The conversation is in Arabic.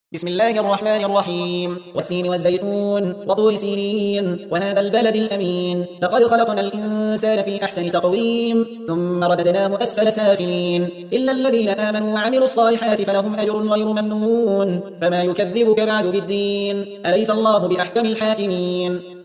بسم الله الرحمن الرحيم والتين والزيتون وطور سينين وهذا البلد الأمين لقد خلقنا الإنسان في أحسن تقويم ثم رددناه أسفل سافلين إلا الذين آمنوا وعملوا الصالحات فلهم أجر غير ممنون فما يكذبك بعد بالدين أليس الله بأحكم الحاكمين